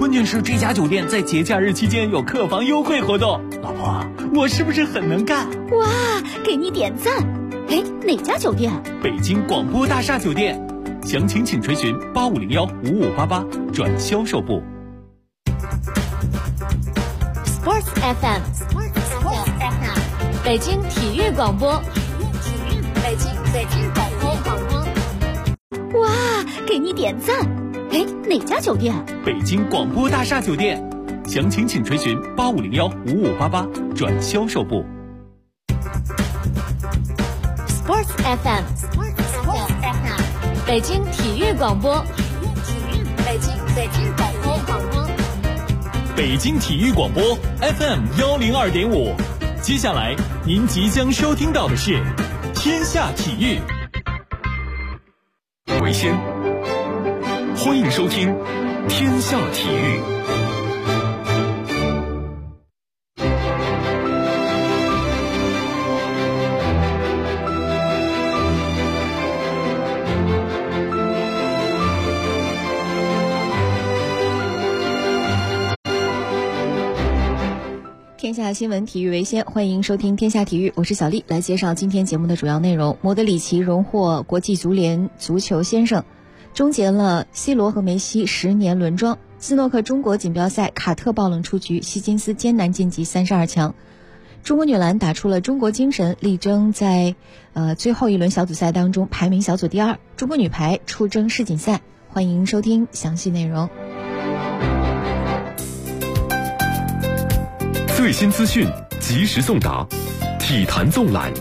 关键是这家酒店在节假日期间有客房优惠活动。老婆，我是不是很能干？ 哇，给你点赞！哎，哪家酒店？ 北京广播大厦酒店，详情请垂询85015588转销售部。 Sports FM， 北京体育广播，北京广播。哇，给你点赞！哎，哪家酒店？ 北京广播大厦酒店，详情请垂询85015588转销售部。 Sports FM， 北京体育广播，北京广播。 北京体育广播 FM102.5，接下来您即将收听到的是《天下体育》。为先，欢迎收听《天下体育》。 天下新闻体育为先，欢迎收听天下体育，我是小丽，来介绍今天节目的主要内容。莫德里奇荣获国际足联足球先生，终结了 C 罗和梅西10年轮庄。斯诺克中国锦标赛，卡特爆冷出局，希金斯艰难晋级32强。中国女篮打出了中国精神，力争在最后一轮小组赛当中排名小组第2。中国女排出征世锦赛，欢迎收听详细内容。 最新资讯，及时送达，体坛纵览。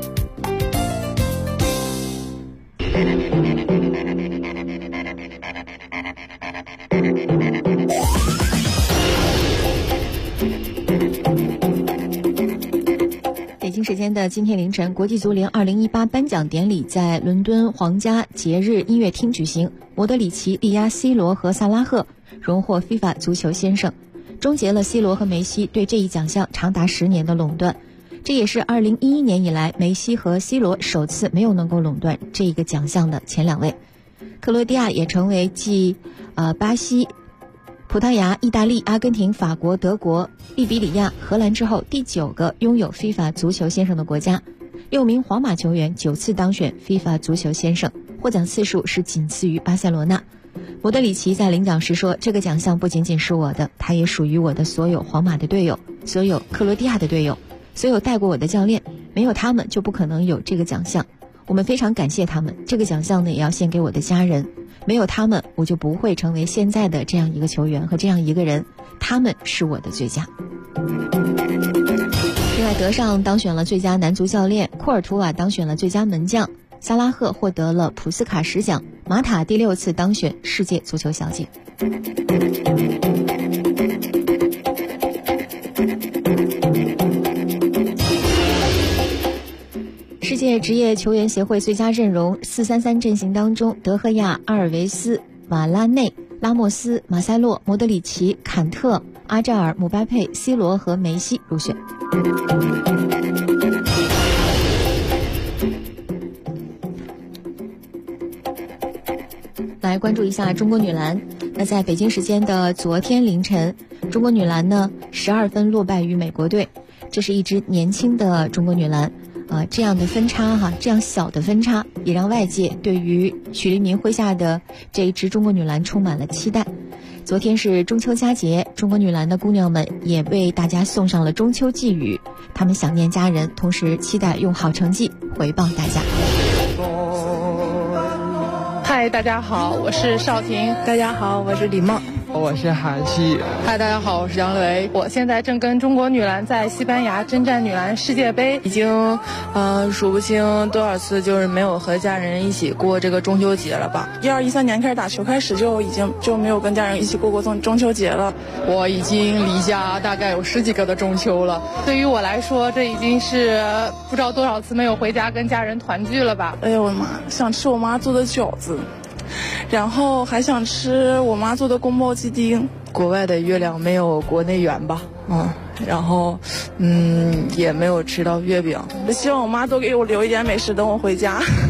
北京时间的今天凌晨，国际足联2018颁奖典礼在伦敦皇家节日音乐厅举行。莫德里奇力压 C 罗和萨拉赫，荣获 FIFA 足球先生，终结了 C 罗和梅西对这一奖项长达10年的垄断。这也是2011年以来梅西和 C 罗首次没有能够垄断这一个奖项的前2位。克罗地亚也成为继巴西、葡萄牙、意大利、阿根廷、法国、德国、利比里亚、荷兰之后第9个拥有 FIFA 足球先生的国家。6名皇马球员9次当选 FIFA 足球先生，获奖次数是仅次于巴塞罗那。莫德里奇在领奖时说，这个奖项不仅仅是我的，它也属于我的所有皇马的队友，所有克罗地亚的队友，所有带过我的教练，没有他们就不可能有这个奖项。我们非常感谢他们，这个奖项呢也要献给我的家人，没有他们我就不会成为现在的这样一个球员和这样一个人，他们是我的最佳。另外，德尚当选了最佳男足教练，库尔图瓦当选了最佳门将，萨拉赫获得了普斯卡什奖，马塔第6次当选世界足球小姐。世界职业球员协会最佳阵容433阵型当中，德赫亚、阿尔维斯、瓦拉内、拉莫斯、马塞洛、莫德里奇、坎特、阿扎尔、姆巴佩、C 罗和梅西入选。来关注一下中国女篮。那在北京时间的昨天凌晨，中国女篮呢12分落败于美国队，这是一支年轻的中国女篮。这样的分差这样小的分差也让外界对于许黎民麾下的这一支中国女篮充满了期待。昨天是中秋佳节，中国女篮的姑娘们也为大家送上了中秋寄语，她们想念家人，同时期待用好成绩回报大家。 嗨，大家好，我是邵婷。大家好，我是李梦。 我是韩熙。 嗨，大家好，我是杨雷。我现在正跟中国女篮在西班牙征战女篮世界杯，已经数不清多少次就是没有和家人一起过这个中秋节了吧。 12、13年开始打球开始就没有跟家人一起过中秋节了。 我已经离家大概有10几个的中秋了。对于我来说，这已经是不知道多少次没有回家跟家人团聚了吧。 哎呦我的妈，想吃我妈做的饺子。然后还想吃我妈做的宫保鸡丁。 国外的月亮没有国内圆吧，然后也没有吃到月饼。 希望我妈多给我留一点美食，等我回家。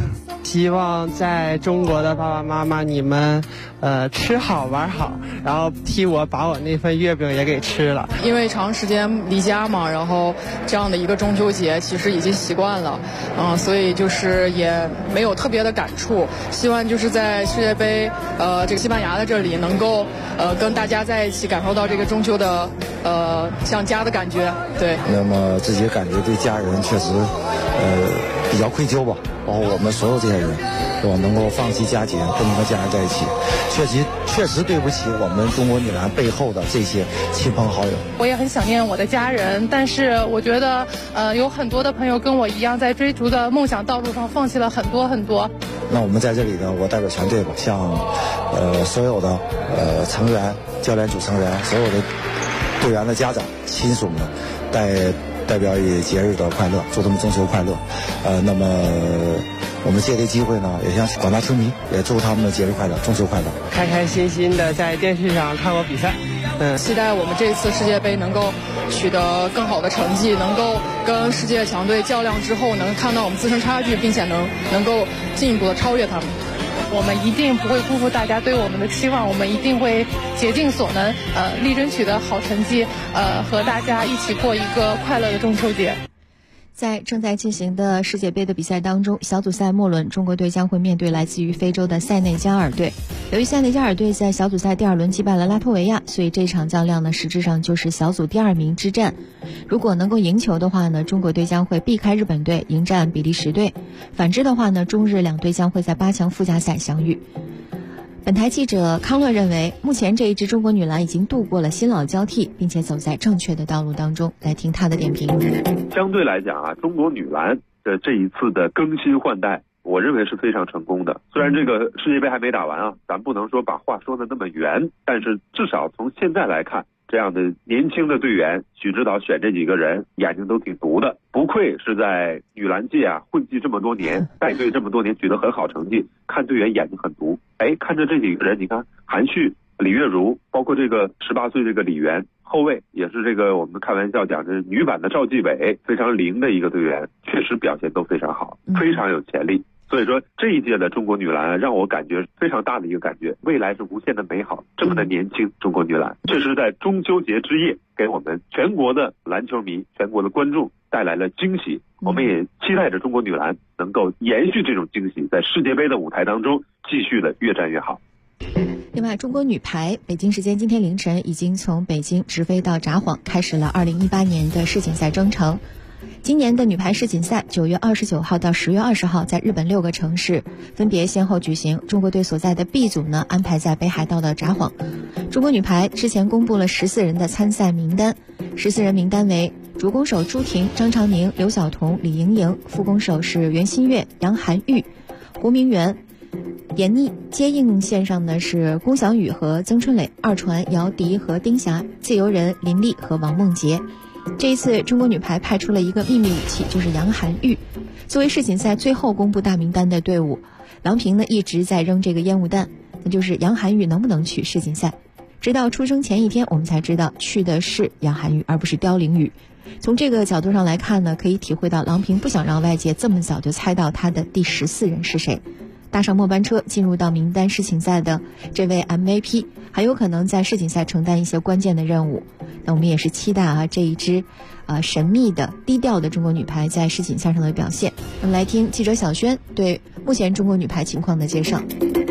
希望在中国的爸爸妈妈你们吃好玩好，然后替我把我那份月饼也给吃了。 因为长时间离家嘛，然后这样的一个中秋节其实已经习惯了，所以就是也没有特别的感触。希望就是在世界杯这个西班牙的这里能够跟大家在一起感受到这个中秋的像家的感觉。对， 那么自己感觉对家人确实比较愧疚吧，包括我们所有这些人，我能够放弃家庭跟你们家人在一起，确实对不起我们中国女篮背后的这些亲朋好友。 我也很想念我的家人，但是我觉得有很多的朋友跟我一样，在追逐的梦想道路上放弃了很多很多。 那我们在这里呢，我代表全队吧，向所有的成员、教练组成员、所有的队员的家长、亲属们代表以节日的快乐，祝他们中秋快乐。那么我们借这机会呢，也向广大球迷也祝他们的节日快乐，中秋快乐。 开开心心的在电视上看我比赛， 期待我们这一次世界杯能够取得更好的成绩，能够跟世界强队较量之后，能看到我们自身差距，并且能够进一步的超越他们。我们一定不会辜负大家对我们的期望，我们一定会竭尽所能，力争取得好成绩，和大家一起过一个快乐的中秋节。 在正在进行的世界杯的比赛当中，小组赛末轮，中国队将会面对来自于非洲的塞内加尔队。由于塞内加尔队在小组赛第2轮击败了拉脱维亚，所以这场较量呢，实质上就是小组第2名之战。如果能够赢球的话呢，中国队将会避开日本队，迎战比利时队。反之的话呢，中日两队将会在8强附加赛相遇。本台记者康乐认为，目前这一支中国女篮已经度过了新老交替，并且走在正确的道路当中。来听他的点评。 相对来讲啊，中国女篮的这一次的更新换代，我认为是非常成功的。虽然这个世界杯还没打完啊，咱不能说把话说的那么圆，但是至少从现在来看，这样的年轻的队员，许指导选这几个人眼睛都挺毒的，不愧是在女篮界啊混迹这么多年，带队这么多年，取得很好成绩，看队员眼睛很毒。看着这几个人，你看韩旭、李月如，包括这个18岁这个李媛，后卫也是这个我们开玩笑讲这女版的赵继伟，非常灵的一个队员，确实表现都非常好，非常有潜力。所以说这一届的中国女篮让我感觉非常大的一个感觉，未来是无限的美好。这么的年轻，中国女篮确实在中秋节之夜给我们全国的篮球迷、全国的观众带来了惊喜。我们也期待着中国女篮能够延续这种惊喜，在世界杯的舞台当中继续的越战越好。 另外，中国女排北京时间今天凌晨已经从北京直飞到札幌，开始了2018年的世锦赛征程。今年的女排世锦赛9月29号到10月20号在日本6个城市分别先后举行。中国队所在的 B 组呢安排在北海道的札幌。中国女排之前公布了14人的参赛名单，14人名单为主攻手朱婷、张常宁、刘晓彤、李盈莹，副攻手是袁心玥、杨涵玉、胡明媛。闫妮接应线上呢是龚晓宇和曾春蕾，二传姚迪和丁霞，自由人林丽和王梦洁。这一次中国女排派出了一个秘密武器，就是杨涵玉。作为世锦赛最后公布大名单的队伍，郎平呢一直在扔这个烟雾弹，那就是杨涵玉能不能去世锦赛。直到出生前一天，我们才知道去的是杨涵玉，而不是刁玲雨。从这个角度上来看呢，可以体会到郎平不想让外界这么早就猜到她的第14人是谁。搭上末班车进入到名单世锦赛的这位 MVP 很有可能在世锦赛承担一些关键的任务。那我们也是期待这一支神秘的低调的中国女排在世锦赛上的表现。我们来听记者小轩对目前中国女排情况的介绍。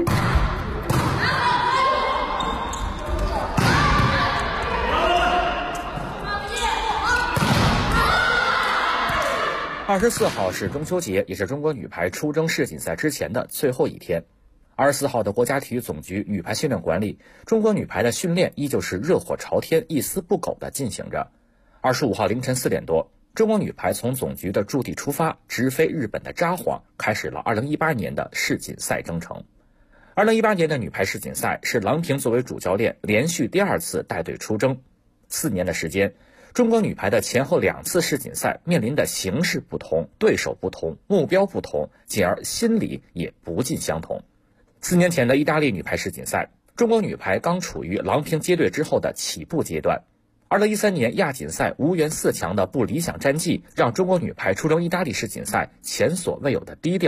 24号是中秋节，也是中国女排出征世锦赛之前的最后一天。24号的国家体育总局女排训练馆里，中国女排的训练依旧是热火朝天、一丝不苟地进行着。25号凌晨4点多，中国女排从总局的驻地出发，直飞日本的札幌，开始了2018年的世锦赛征程。2018年的女排世锦赛是郎平作为主教练连续第2次带队出征。4年的时间，中国女排的前后2次世锦赛面临的形势不同、对手不同、目标不同，进而心理也不尽相同。4年前的意大利女排世锦赛，中国女排刚处于郎平接队之后的起步阶段。2013年亚锦赛无缘4强的不理想战绩，让中国女排出征意大利世锦赛前所未有的低调。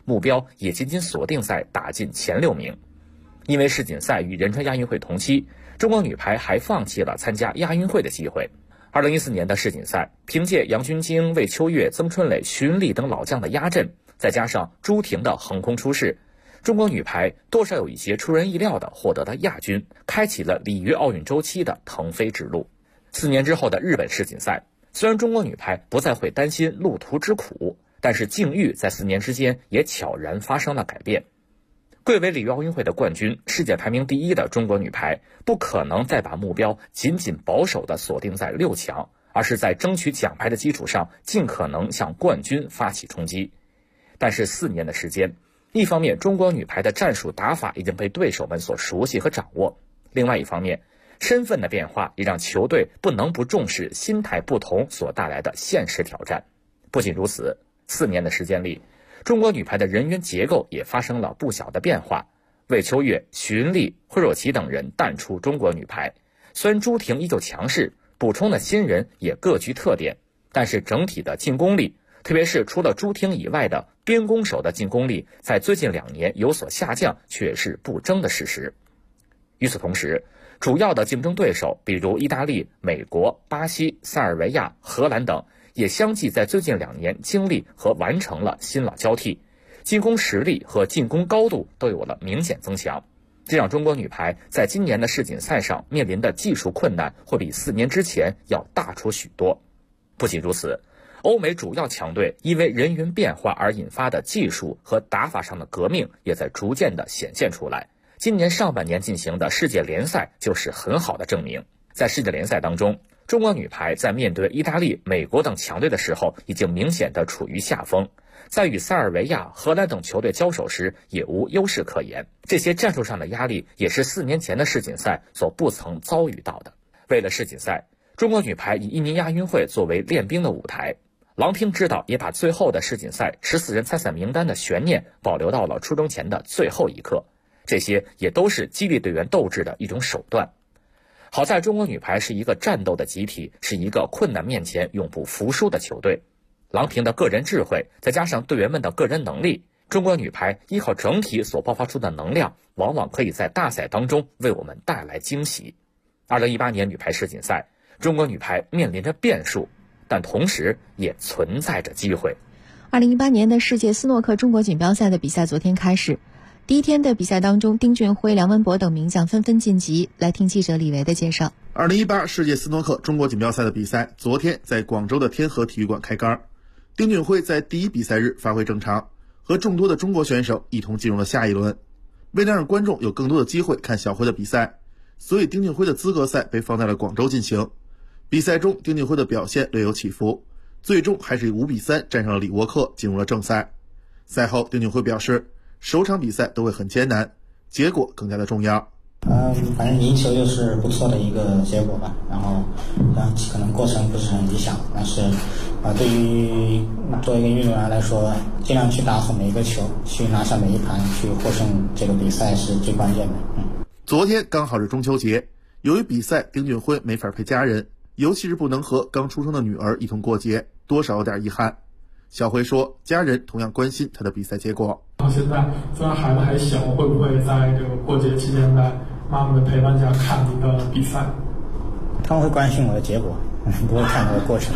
目标也仅仅锁定在打进前6名。因为世锦赛与仁川亚运会同期，中国女排还放弃了参加亚运会的机会。2014年的世锦赛，凭借杨君晶、魏秋月、曾春蕾、徐云丽等老将的压阵，再加上朱婷的横空出世，中国女排多少有一些出人意料的获得了亚军，开启了里约奥运周期的腾飞之路。4年之后的日本世锦赛，虽然中国女排不再会担心路途之苦，但是境遇在4年之间也悄然发生了改变。贵为里约奥运会的冠军、世界排名第1的中国女排，不可能再把目标仅仅保守地锁定在6强，而是在争取奖牌的基础上，尽可能向冠军发起冲击。但是4年的时间，一方面中国女排的战术打法已经被对手们所熟悉和掌握，另外一方面身份的变化也让球队不能不重视心态不同所带来的现实挑战。不仅如此，4年的时间里，中国女排的人员结构也发生了不小的变化。魏秋月、徐云丽、惠若琪等人淡出中国女排，虽然朱婷依旧强势，补充的新人也各具特点，但是整体的进攻力，特别是除了朱婷以外的边攻手的进攻力，在最近2年有所下降，却是不争的事实。与此同时，主要的竞争对手，比如意大利、美国、巴西、塞尔维亚、荷兰等，也相继在最近2年经历和完成了新老交替，进攻实力和进攻高度都有了明显增强，这让中国女排在今年的世锦赛上面临的技术困难会比4年之前要大出许多。不仅如此，欧美主要强队因为人员变化而引发的技术和打法上的革命也在逐渐的显现出来。今年上半年进行的世界联赛就是很好的证明。在世界联赛当中，中国女排在面对意大利、美国等强队的时候，已经明显的处于下风，在与塞尔维亚、荷兰等球队交手时也无优势可言。这些战术上的压力也是4年前的世锦赛所不曾遭遇到的。为了世锦赛，中国女排以印尼亚运会作为练兵的舞台，郎平指导也把最后的世锦赛14人参赛名单的悬念保留到了出征前的最后一刻，这些也都是激励队员斗志的一种手段。好在中国女排是一个战斗的集体，是一个困难面前永不服输的球队。郎平的个人智慧，再加上队员们的个人能力，中国女排依靠整体所爆发出的能量，往往可以在大赛当中为我们带来惊喜。2018年女排世锦赛，中国女排面临着变数，但同时也存在着机会。 2018年的世界斯诺克中国锦标赛的比赛昨天开始。第一天的比赛当中，丁俊晖、梁文博等名将纷纷晋级。来听记者李维的介绍。 2018世界斯诺克中国锦标赛的比赛昨天在广州的天河体育馆开杆。丁俊晖在第一比赛日发挥正常，和众多的中国选手一同进入了下一轮。为了让观众有更多的机会看小晖的比赛，所以丁俊晖的资格赛被放在了广州进行。比赛中丁俊晖的表现略有起伏，最终还是以5比3战胜了李沃克，进入了正赛。赛后丁俊晖表示，首场比赛都会很艰难，结果更加的重要。 反正赢球就是不错的一个结果吧，然后可能过程不是很理想，但是对于作为一个运动员来说，尽量去打好每一个球，去拿下每一盘，去获胜，这个比赛是最关键的。 昨天刚好是中秋节，由于比赛丁俊晖没法陪家人，尤其是不能和刚出生的女儿一同过节，多少有点遗憾。小晖说，家人同样关心他的比赛结果。 现在虽然孩子还小，会不会在这个过节期间在妈妈的陪伴下看你的比赛？ 他们会关心我的结果，不会看我的过程。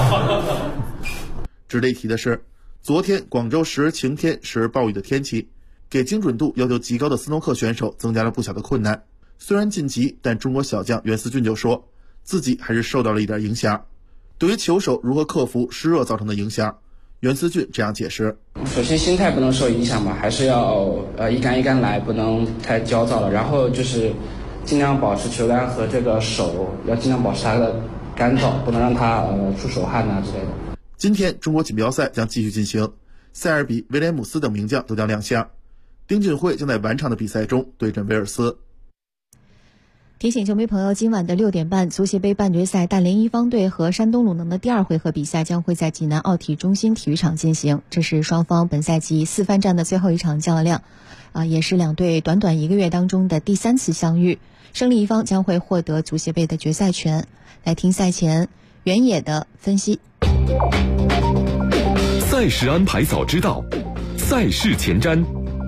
值得一提的是，昨天广州时而晴天时而暴雨的天气，给精准度要求极高的斯诺克选手增加了不小的困难。虽然晋级，但中国小将袁思俊就说，自己还是受到了一点影响。对于球手如何克服湿热造成的影响，袁思俊这样解释： 首先心态不能受影响吧，还是要一杆一杆来，不能太焦躁了。然后就是尽量保持球杆和这个手要尽量保持它的干燥，不能让它出手汗之类的。 今天中国锦标赛将继续进行，塞尔比、威廉姆斯等名将都将亮相。丁俊晖将在晚场的比赛中对阵威尔斯。 提醒球迷朋友，今晚的6点半，足协杯半决赛大连一方队和山东鲁能的第2回合比赛将会在济南奥体中心体育场进行。这是双方本赛季4番战的最后一场较量，也是两队短短1个月当中的第3次相遇。胜利一方将会获得足协杯的决赛权。来听赛前原野的分析。 赛事安排早知道， 赛事前瞻。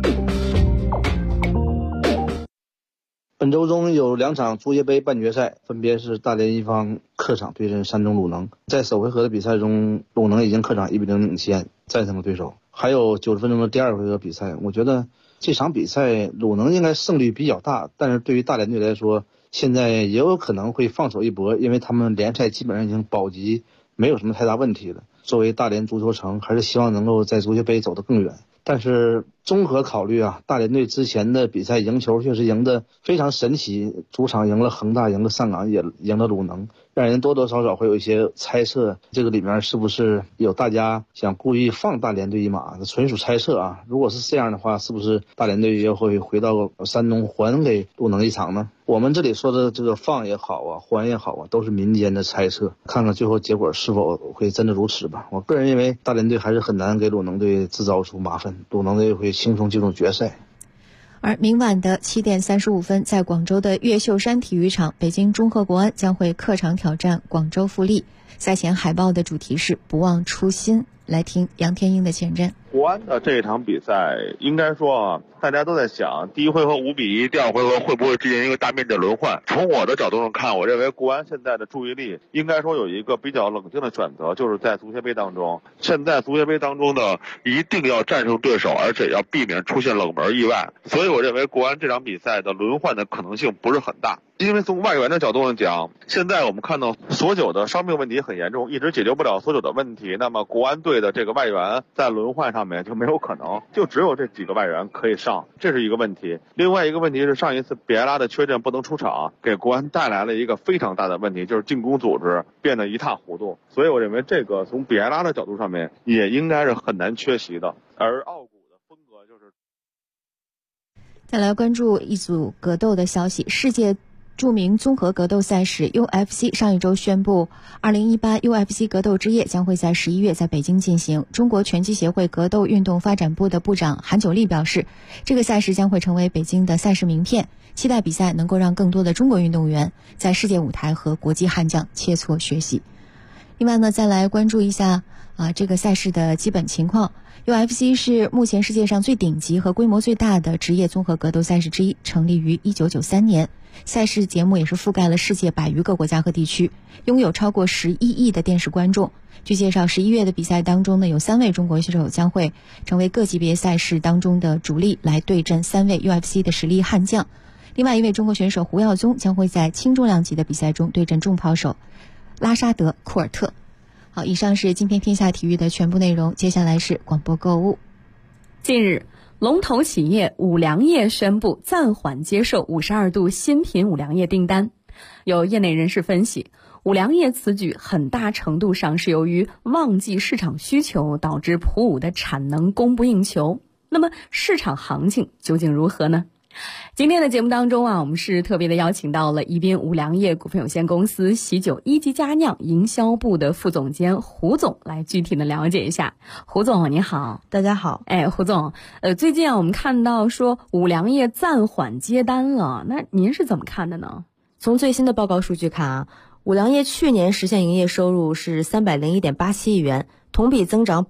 本周中有2场足协杯半决赛，分别是大连一方客场对阵山东鲁能。在首回合的比赛中，鲁能已经客场1-0领先，战胜了对手。还有90分钟的第2回合比赛，我觉得这场比赛鲁能应该胜率比较大，但是对于大连队来说，现在也有可能会放手一搏，因为他们联赛基本上已经保级，没有什么太大问题了。作为大连足球城，还是希望能够在足协杯走得更远。但是综合考虑啊，大连队之前的比赛赢球确实赢得非常神奇，主场赢了恒大，赢了上港，也赢了鲁能，让人多多少少会有一些猜测，这个里面是不是有大家想故意放大连队一马，纯属猜测啊。如果是这样的话，是不是大连队也会回到山东还给鲁能一场呢？我们这里说的这个放也好啊，还也好啊，都是民间的猜测，看看最后结果是否会真的如此吧。我个人认为大连队还是很难给鲁能队制造出麻烦，鲁能队会轻松进入决赛。 而明晚的7点35分，在广州的越秀山体育场，北京中赫国安将会客场挑战广州富力。赛前海报的主题是不忘初心。来听杨天英的前瞻。 国安的这一场比赛，应该说啊，大家都在想，第一回合5-1，第二回合会不会进行一个大面积的轮换？从我的角度上看，我认为国安现在的注意力应该说有一个比较冷静的选择，就是在足协杯当中。现在足协杯当中呢，一定要战胜对手，而且要避免出现冷门意外。所以我认为国安这场比赛的轮换的可能性不是很大。因为从外援的角度上讲，现在我们看到所有的伤病问题很严重，一直解决不了所有的问题。那么国安队的这个外援在轮换上面就没有可能，就只有这几个外援可以上，这是一个问题。另外一个问题是上一次比埃拉的缺阵不能出场，给国安带来了一个非常大的问题，就是进攻组织变得一塌糊涂。所以我认为这个从比埃拉的角度上面也应该是很难缺席的。而奥古的风格就是。 再来关注一组格斗的消息，世界著名综合格斗赛事 UFC 上一周宣布，2018 UFC 格斗之夜将会在11月在北京进行。中国拳击协会格斗运动发展部的部长韩九丽表示，这个赛事将会成为北京的赛事名片，期待比赛能够让更多的中国运动员在世界舞台和国际悍将切磋学习。另外呢，再来关注一下这个赛事的基本情况。UFC 是目前世界上最顶级和规模最大的职业综合格斗赛事之一，成立于1993年。赛事节目也是覆盖了世界100余个国家和地区，拥有超过11亿的电视观众。据介绍，11月的比赛当中呢，有3位中国选手将会成为各级别赛事当中的主力，来对阵3位 UFC 的实力悍将。另外一位中国选手胡耀宗将会在轻重量级的比赛中对阵重炮手拉沙德·库尔特。好，以上是今天天下体育的全部内容，接下来是广播购物。 近日，龙头企业五粮液宣布暂缓接受52度新品五粮液订单。有业内人士分析，五粮液此举很大程度上是由于旺季市场需求导致普五的产能供不应求。那么市场行情究竟如何呢？今天的节目当中我们是特别的邀请到了宜宾五粮液股份有限公司喜酒一级佳酿营销部的副总监胡总来具体的了解一下。胡总你好。 大家好。 胡总，最近我们看到说五粮液暂缓接单了，那您是怎么看的呢？ 从最新的报告数据看五粮液去年实现营业收入是301.87亿元，同比增长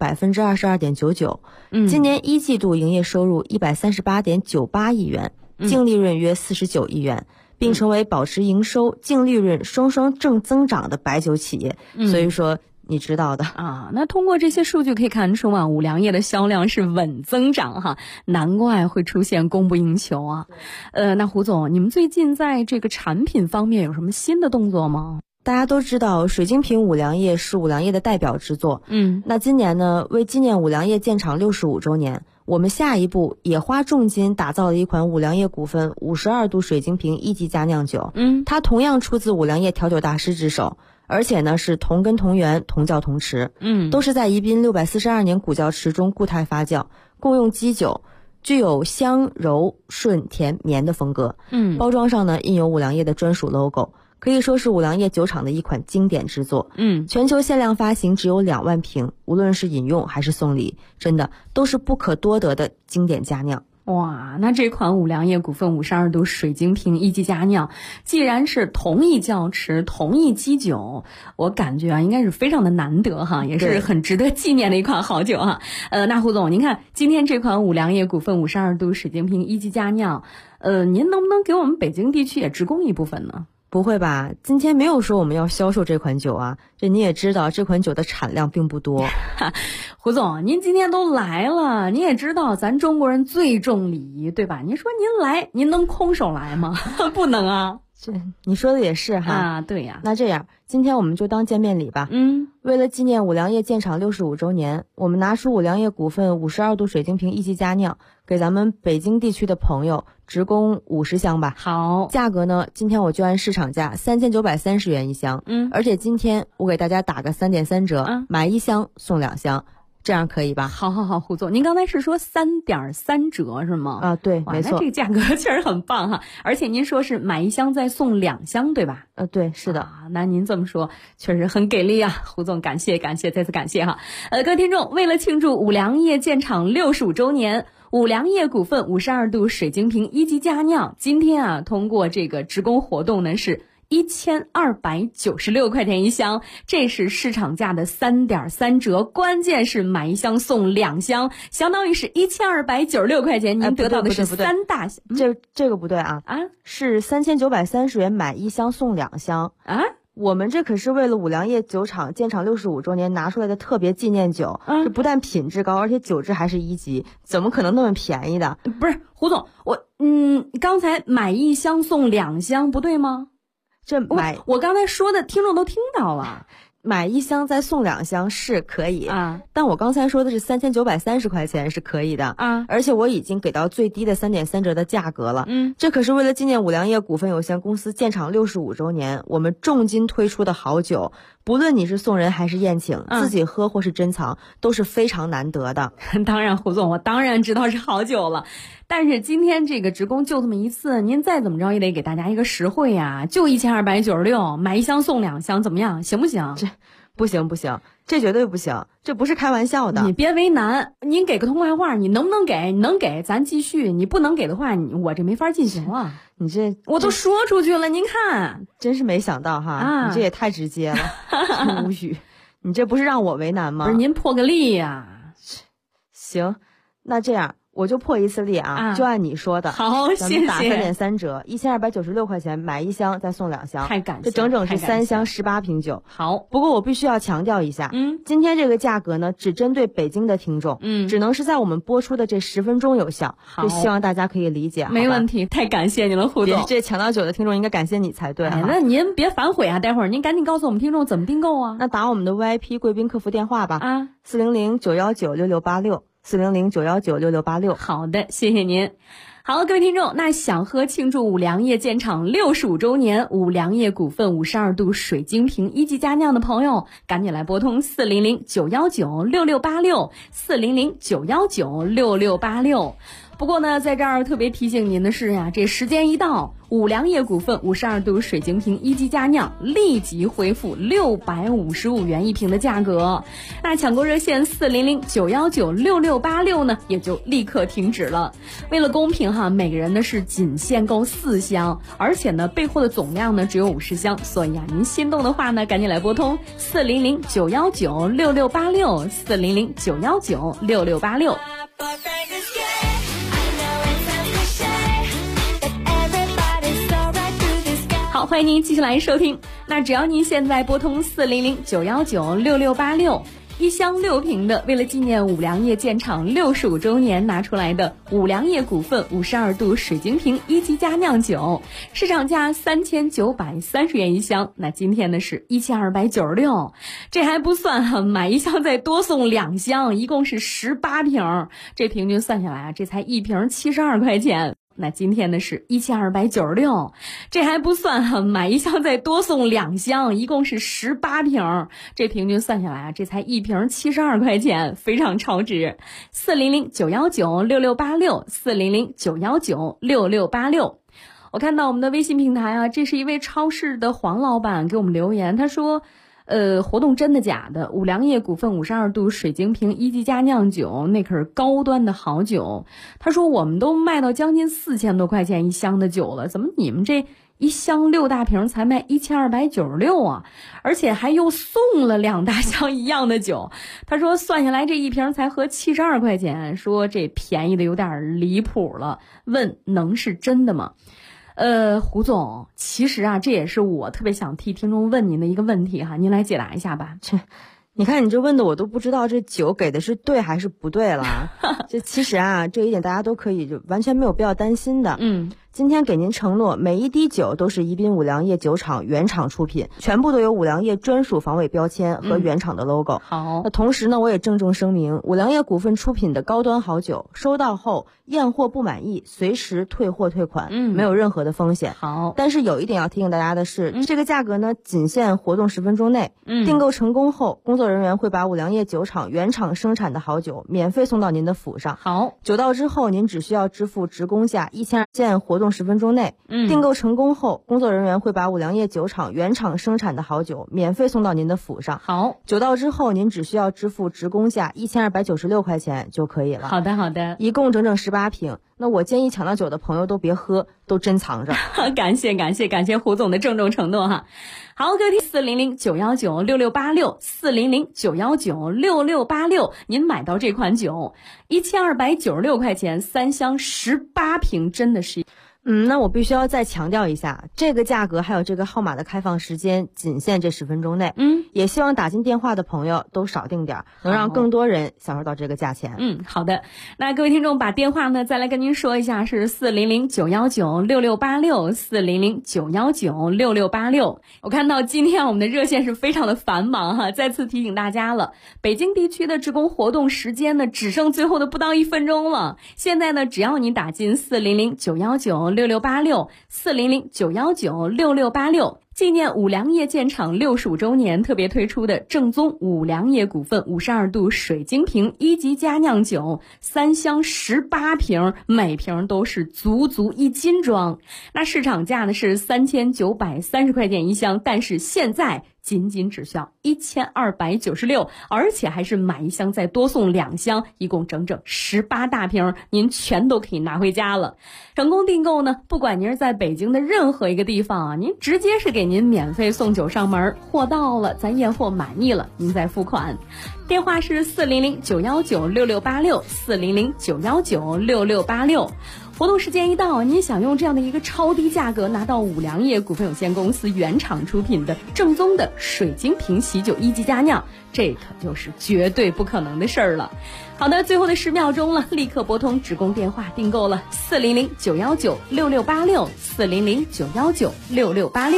22.99%。今年一季度营业收入138.98亿元，净利润约49亿元，并成为保持营收、净利润双双正增长的白酒企业。所以说你知道的那通过这些数据可以看出五粮液的销量是稳增长哈，难怪会出现供不应求啊。那胡总，你们最近在这个产品方面有什么新的动作吗？ 大家都知道水晶瓶五粮液是五粮液的代表之作。那今年呢，为纪念五粮液建厂65周年，我们下一步也花重金打造了一款五粮液股份52度水晶瓶一级佳酿酒。它同样出自五粮液调酒大师之手，而且呢是同根同源同窖同池。都是在宜宾642年古窖池中固态发酵，共用基酒，具有香柔顺甜绵的风格。包装上呢印有五粮液的专属 logo，可以说是五粮液酒厂的一款经典之作。全球限量发行只有2万瓶，无论是饮用还是送礼，真的都是不可多得的经典佳酿。 哇，那这款五粮液股份52度水晶瓶一级佳酿，既然是同一窖池、同一基酒，我感觉啊，应该是非常的难得哈，也是很值得纪念的一款好酒哈。那胡总，您看今天这款五粮液股份52度水晶瓶一级佳酿，您能不能给我们北京地区也直供一部分呢？ 不会吧，今天没有说我们要销售这款酒啊，这你也知道这款酒的产量并不多。 胡总，您今天都来了，你也知道咱中国人最重礼仪，对吧？您说您来，您能空手来吗？不能啊。 这你说的也是哈。 啊，对呀。 那这样，今天我们就当见面礼吧。为了纪念五粮液建厂65周年，我们拿出五粮液股份52度水晶瓶一级佳酿，给咱们北京地区的朋友直供50箱吧。 好， 价格呢，今天我就按市场价3930元一箱。而且今天我给大家打个3.3折，买1箱送2箱。这样可以吧？ 好，胡总，您刚才是说3.3折是吗？ 啊，对，没错。 那这个价格确实很棒哈，而且您说是买1箱再送2箱，对吧？ 对，是的。 那您这么说确实很给力啊，胡总，感谢，再次感谢哈。各位听众，为了庆祝五粮液建厂65周年，五粮液股份52度水晶瓶一级佳酿，今天啊，通过这个直供活动呢是1296块钱一箱，这是市场价的3.3折，关键是买1箱送2箱，相当于是1296块钱，您得到的是3大箱。 这个不对啊，是3930元买1箱送2箱啊。 我们这可是为了五粮液酒厂建厂65周年拿出来的特别纪念酒，这不但品质高，而且酒质还是1级，怎么可能那么便宜的？ 不是胡总，刚才买1箱送2箱不对吗？我刚才说的听众都听到了， 买1箱再送2箱是可以啊，但我刚才说的是3930块钱是可以的啊，而且我已经给到最低的3.3折的价格了。这可是为了纪念五粮液股份有限公司建厂65周年，我们重金推出的好酒，不论你是送人还是宴请，自己喝或是珍藏，都是非常难得的。 当然，胡总，我当然知道是好酒了。但是今天这个直供就这么一次，您再怎么着也得给大家一个实惠呀，就1296，买1箱送2箱，怎么样？行不行？ 这不行，这绝对不行，这不是开玩笑的。 你别为难，您给个痛快话，你能不能给？你能给咱继续，你不能给的话，我这没法进行了。 你这我都说出去了，您看， 真是没想到哈，你这也太直接了，无语。你这不是让我为难吗？ 不是您破个例呀。 行，那这样。我就破一次例啊，就按你说的。 好，谢谢。 咱们打3.3折，1296块钱买1箱再送2箱， 太感谢。 这整整是3箱18瓶酒。 好， 不过我必须要强调一下，今天这个价格呢，只针对北京的听众，只能是在我们播出的这10分钟有效。就希望大家可以理解。 没问题，太感谢你了，胡总。 这抢到酒的听众应该感谢你才对。 那您别反悔啊，待会儿您赶紧告诉我们听众怎么订购啊。 那打我们的 VIP 贵宾客服电话吧，400-919-6686。400-919-6686。 好的，谢谢您。好，各位听众，那想喝庆祝五粮液建厂65周年五粮液股份52度水晶瓶一级佳酿的朋友，赶紧来拨通400-919-6686 400-919-6686。不过呢，在这儿特别提醒您的是呀，这时间一到，五粮液股份52度水晶瓶一级佳酿立即恢复655元一瓶的价格。那抢购热线400-919-6686呢，也就立刻停止了。为了公平哈，每个人呢是仅限购4箱，而且呢备货的总量呢只有50箱，所以啊，您心动的话呢，赶紧来拨通400-919-6686 400-919-6686。好，欢迎您继续来收听。那只要您现在拨通400-919-6686，一箱6瓶的，为了纪念五粮液建厂65周年拿出来的五粮液股份52度水晶瓶一级佳酿酒，市场价3930元一箱，那今天呢是1296，这还不算哈，买1箱再多送2箱，一共是18瓶，这平均算下来啊，这才1瓶72块钱。那今天呢是1296，这还不算哈，买1箱再多送2箱，一共是18瓶，这平均算下来啊，这才1瓶72块钱，非常超值。400-919-6686 400-919-6686。我看到我们的微信平台啊，这是一位超市的黄老板给我们留言，他说活动真的假的？五粮液股份52度水晶瓶1级佳酿酒，那可是高端的好酒。他说我们都卖到将近4000多块钱一箱的酒了，怎么你们这一箱6大瓶才卖1296啊？而且还又送了2大箱一样的酒。他说算下来这一瓶才合72块钱，说这便宜的有点离谱了，问能是真的吗？胡总，其实啊，这也是我特别想替听众问您的一个问题哈，您来解答一下吧。 你看你这问的我都不知道这酒给的是对还是不对了。这其实啊，这一点大家都可以就完全没有必要担心的。今天给您承诺，每一滴酒都是宜宾五粮液酒厂原厂出品，全部都有五粮液专属防伪标签和原厂的 logo。 好， 那同时呢，我也郑重声明，五粮液股份出品的高端好酒，收到后验货不满意，随时退货退款，没有任何的风险。 好， 但是有一点要提醒大家的是，这个价格呢，仅限活动10分钟内。订购成功后，工作人员会把五粮液酒厂原厂生产的好酒免费送到您的府上。 好， 酒到之后，您只需要支付职工价1200，限活动10分钟内。订购成功后，工作人员会把五粮液酒厂原厂生产的好酒免费送到您的府上。 好， 酒到之后，您只需要支付职工价1296块钱就可以了。 好的，好的， 一共整整18瓶。那我建议抢到酒的朋友都别喝，都珍藏着。 感谢胡总的郑重承诺哈。好，各位听400-919-6686，400-919-6686，您买到这款酒1296块钱，3箱18瓶，真的是。 那我必须要再强调一下，这个价格还有这个号码的开放时间仅限这10分钟内。也希望打进电话的朋友都少订点，能让更多人享受到这个价钱。 好的。那各位听众把电话呢再来跟您说一下，是400-919-6686，400-919-6686。我看到今天我们的热线是非常的繁忙哈，再次提醒大家了，北京地区的职工活动时间呢只剩最后的不到1分钟了。现在呢，只要你打进400-919-6686，400-919-6686，纪念五粮液建厂65周年特别推出的正宗五粮液股份52度水晶瓶1级佳酿酒，3箱18瓶，每瓶都是足足1斤装。那市场价呢是3930块钱一箱，但是现在仅只需要1296，而且还是买一箱再多送2箱，一共整整18大瓶，您全都可以拿回家了。成功订购呢，不管您是在北京的任何一个地方啊，您直接是给您免费送酒上门，货到了咱验货满意了，您再付款。电话是400-919-6686，400-919-6686。活动时间一到，您想用这样的一个超低价格拿到五粮液股份有限公司原厂出品的正宗的水晶瓶喜酒1级佳酿，这可就是绝对不可能的事儿了。好的，最后的10秒钟了，立刻拨通职工电话订购了400-919-6686，400-919-6686。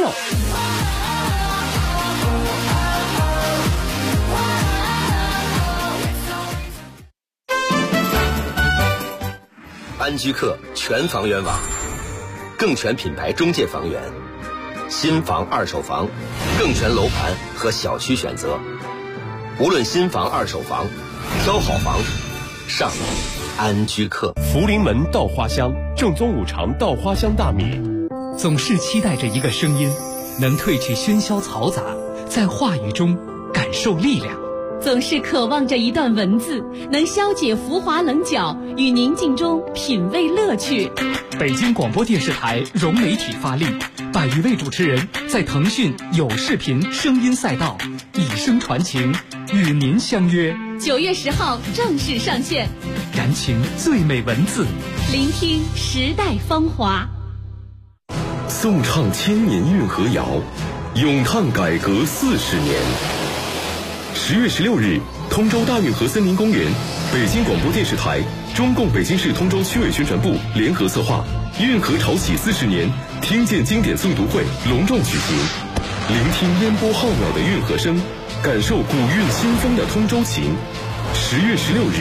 安居客全房源网，更全品牌中介房源，新房二手房，更全楼盘和小区选择。无论新房二手房，挑好房上安居客。 福临门稻花香，正宗五常稻花香大米。 总是期待着一个声音，能褪去喧嚣嘈杂，在话语中感受力量。 总是渴望着一段文字，能消解浮华棱角，与宁静中品味乐趣。 北京广播电视台融媒体发力，100余位主持人在腾讯有视频声音赛道以声传情，与您相约 9月10号正式上线， 燃情最美文字， 聆听时代风华。 颂唱千年运河谣，咏叹改革40年。10月16日，通州大运河森林公园，北京广播电视台、中共北京市通州区委宣传部联合策划运河潮起40年听见经典诵读会隆重举行，聆听烟波浩渺的运河声，感受古韵新风的通州情。10月16日